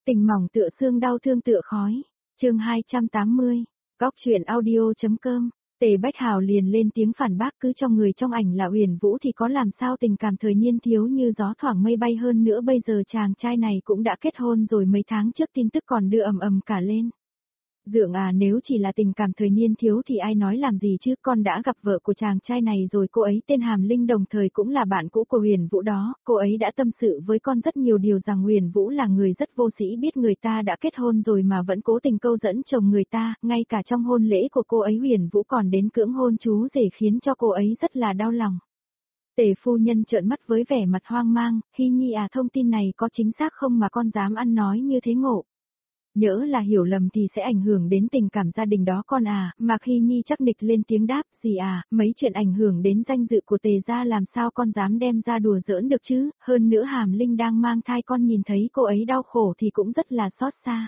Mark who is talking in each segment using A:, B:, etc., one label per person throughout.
A: Tình mỏng tựa xương đau thương tựa khói. Chương 280. Góc truyện audio.com. Tề Bách Hào liền lên tiếng phản bác, cứ cho người trong ảnh là Uyển Vũ thì có làm sao tình cảm thời niên thiếu như gió thoảng mây bay, hơn nữa bây giờ chàng trai này cũng đã kết hôn rồi, mấy tháng trước tin tức còn đưa ầm ầm cả lên. Dượng à, nếu chỉ là tình cảm thời niên thiếu thì ai nói làm gì chứ, con đã gặp vợ của chàng trai này rồi, cô ấy tên Hàm Linh, đồng thời cũng là bạn cũ của Uyển Vũ đó, cô ấy đã tâm sự với con rất nhiều điều, rằng Uyển Vũ là người rất vô sĩ, biết người ta đã kết hôn rồi mà vẫn cố tình câu dẫn chồng người ta, ngay cả trong hôn lễ của cô ấy Uyển Vũ còn đến cưỡng hôn chú rể, khiến cho cô ấy rất là đau lòng. Tề phu nhân trợn mắt với vẻ mặt hoang mang, Hy Nhi à, thông tin này có chính xác không mà con dám ăn nói như thế ngộ? Nhỡ là hiểu lầm thì sẽ ảnh hưởng đến tình cảm gia đình đó con à, mà Hy Nhi chắc nịch lên tiếng đáp, gì à, mấy chuyện ảnh hưởng đến danh dự của Tề gia làm sao con dám đem ra đùa giỡn được chứ, hơn nữa Hàm Linh đang mang thai, con nhìn thấy cô ấy đau khổ thì cũng rất là xót xa.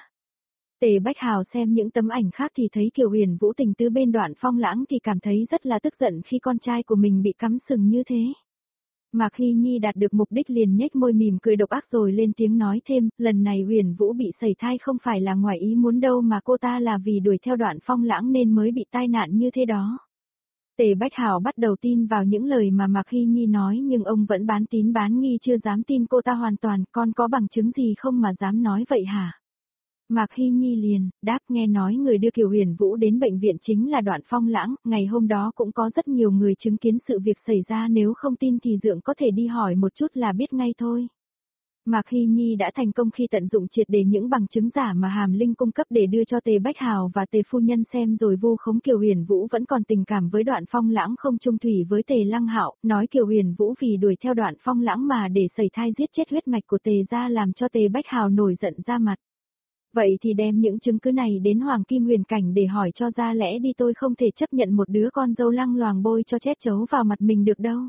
A: Tề Bách Hào xem những tấm ảnh khác thì thấy Kiều Uyển Vũ tình tứ bên Đoạn Phong Lãng thì cảm thấy rất là tức giận khi con trai của mình bị cắm sừng như thế. Mạc Hy Nhi đạt được mục đích liền nhếch môi mỉm cười độc ác rồi lên tiếng nói thêm, lần này Uyển Vũ bị sẩy thai không phải là ngoài ý muốn đâu, mà cô ta là vì đuổi theo Đoạn Phong Lãng nên mới bị tai nạn như thế đó. Tề Bách Hào bắt đầu tin vào những lời mà Mạc Hy Nhi nói, nhưng ông vẫn bán tín bán nghi, chưa dám tin cô ta hoàn toàn. Con có bằng chứng gì không mà dám nói vậy hả? Mạc Hy Nhi liền đáp, nghe nói người đưa Kiều Uyển Vũ đến bệnh viện chính là Đoạn Phong Lãng, ngày hôm đó cũng có rất nhiều người chứng kiến sự việc xảy ra, nếu không tin thì dượng có thể đi hỏi một chút là biết ngay thôi. Mạc Hy Nhi đã thành công khi tận dụng triệt để những bằng chứng giả mà Hàm Linh cung cấp để đưa cho Tề Bách Hào và Tề phu nhân xem, rồi vu khống Kiều Uyển Vũ vẫn còn tình cảm với Đoạn Phong Lãng, không chung thủy với Tề Lăng Hạo, nói Kiều Uyển Vũ vì đuổi theo Đoạn Phong Lãng mà để sẩy thai giết chết huyết mạch của Tề gia, làm cho Tề Bách Hào nổi giận ra mặt. Vậy thì đem những chứng cứ này đến Hoàng Kim Huyền Cảnh để hỏi cho ra lẽ đi, tôi không thể chấp nhận một đứa con dâu lăng loàng bôi cho chét chấu vào mặt mình được đâu.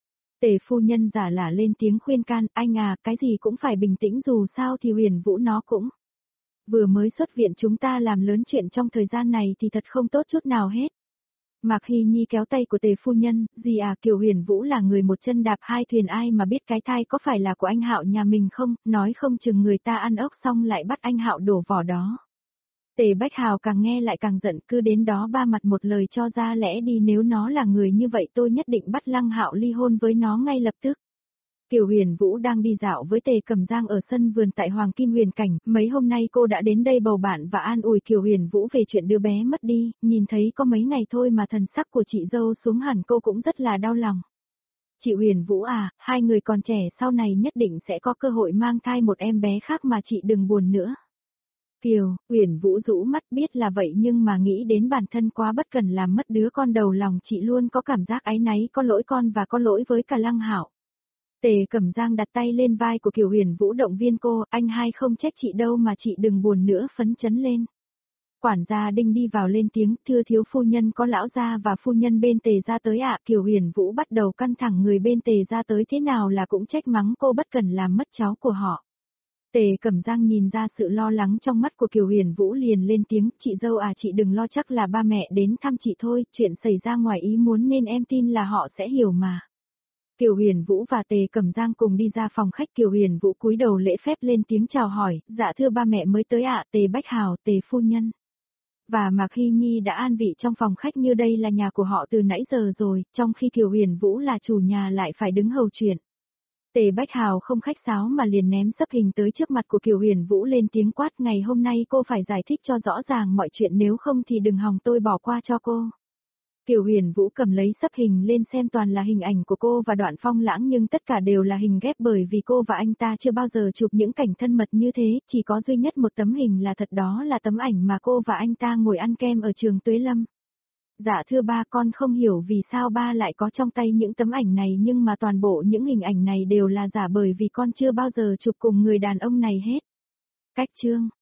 A: Tề phu nhân giả lả lên tiếng khuyên can, anh à, cái gì cũng phải bình tĩnh, dù sao thì Uyển Vũ nó cũng vừa mới xuất viện, chúng ta làm lớn chuyện trong thời gian này thì thật không tốt chút nào hết. Mạc Hy Nhi kéo tay của Tề phu nhân, gì à, Kiều Uyển Vũ là người một chân đạp hai thuyền, ai mà biết cái thai có phải là của anh Hạo nhà mình không, nói không chừng người ta ăn ốc xong lại bắt anh Hạo đổ vỏ đó. Tề Bách Hào càng nghe lại càng giận, cứ đến đó ba mặt một lời cho ra lẽ đi, nếu nó là người như vậy tôi nhất định bắt Lăng Hạo ly hôn với nó ngay lập tức. Kiều Uyển Vũ đang đi dạo với Tề Cẩm Giang ở sân vườn tại Hoàng Kim Huyền Cảnh, mấy hôm nay cô đã đến đây bầu bạn và an ủi Kiều Uyển Vũ về chuyện đứa bé mất đi, nhìn thấy có mấy ngày thôi mà thần sắc của chị dâu xuống hẳn, cô cũng rất là đau lòng. Chị Uyển Vũ à, hai người còn trẻ sau này nhất định sẽ có cơ hội mang thai một em bé khác mà chị đừng buồn nữa. Kiều, Uyển Vũ rũ mắt, biết là vậy nhưng mà nghĩ đến bản thân quá bất cẩn làm mất đứa con đầu lòng, chị luôn có cảm giác áy náy, có lỗi con và có lỗi với cả Lăng Hạo. Tề Cẩm Giang đặt tay lên vai của Kiều Uyển Vũ động viên cô, anh hai không trách chị đâu mà chị đừng buồn nữa, phấn chấn lên. Quản gia Đinh đi vào lên tiếng, thưa thiếu phu nhân, có lão gia và phu nhân bên Tề gia tới ạ. Kiều Uyển Vũ bắt đầu căng thẳng, người bên Tề gia tới thế nào là cũng trách mắng cô bất cần làm mất cháu của họ. Tề Cẩm Giang nhìn ra sự lo lắng trong mắt của Kiều Uyển Vũ liền lên tiếng, chị dâu à, chị đừng lo, chắc là ba mẹ đến thăm chị thôi, chuyện xảy ra ngoài ý muốn nên em tin là họ sẽ hiểu mà. Kiều Uyển Vũ và Tề Cẩm Giang cùng đi ra phòng khách, Kiều Uyển Vũ cúi đầu lễ phép lên tiếng chào hỏi, dạ thưa ba mẹ mới tới ạ, Tề Bách Hào, Tề phu nhân. Và Mạc Hy Nhi đã an vị trong phòng khách như đây là nhà của họ từ nãy giờ rồi, trong khi Kiều Uyển Vũ là chủ nhà lại phải đứng hầu chuyện. Tề Bách Hào không khách sáo mà liền ném sấp hình tới trước mặt của Kiều Uyển Vũ lên tiếng quát, ngày hôm nay cô phải giải thích cho rõ ràng mọi chuyện, nếu không thì đừng hòng tôi bỏ qua cho cô. Kiều Uyển Vũ cầm lấy sấp hình lên xem, toàn là hình ảnh của cô và Đoạn Phong Lãng, nhưng tất cả đều là hình ghép bởi vì cô và anh ta chưa bao giờ chụp những cảnh thân mật như thế, chỉ có duy nhất một tấm hình là thật, đó là tấm ảnh mà cô và anh ta ngồi ăn kem ở trường Tuế Lâm. Dạ thưa ba, con không hiểu vì sao ba lại có trong tay những tấm ảnh này, nhưng mà toàn bộ những hình ảnh này đều là giả, bởi vì con chưa bao giờ chụp cùng người đàn ông này hết. Cách chương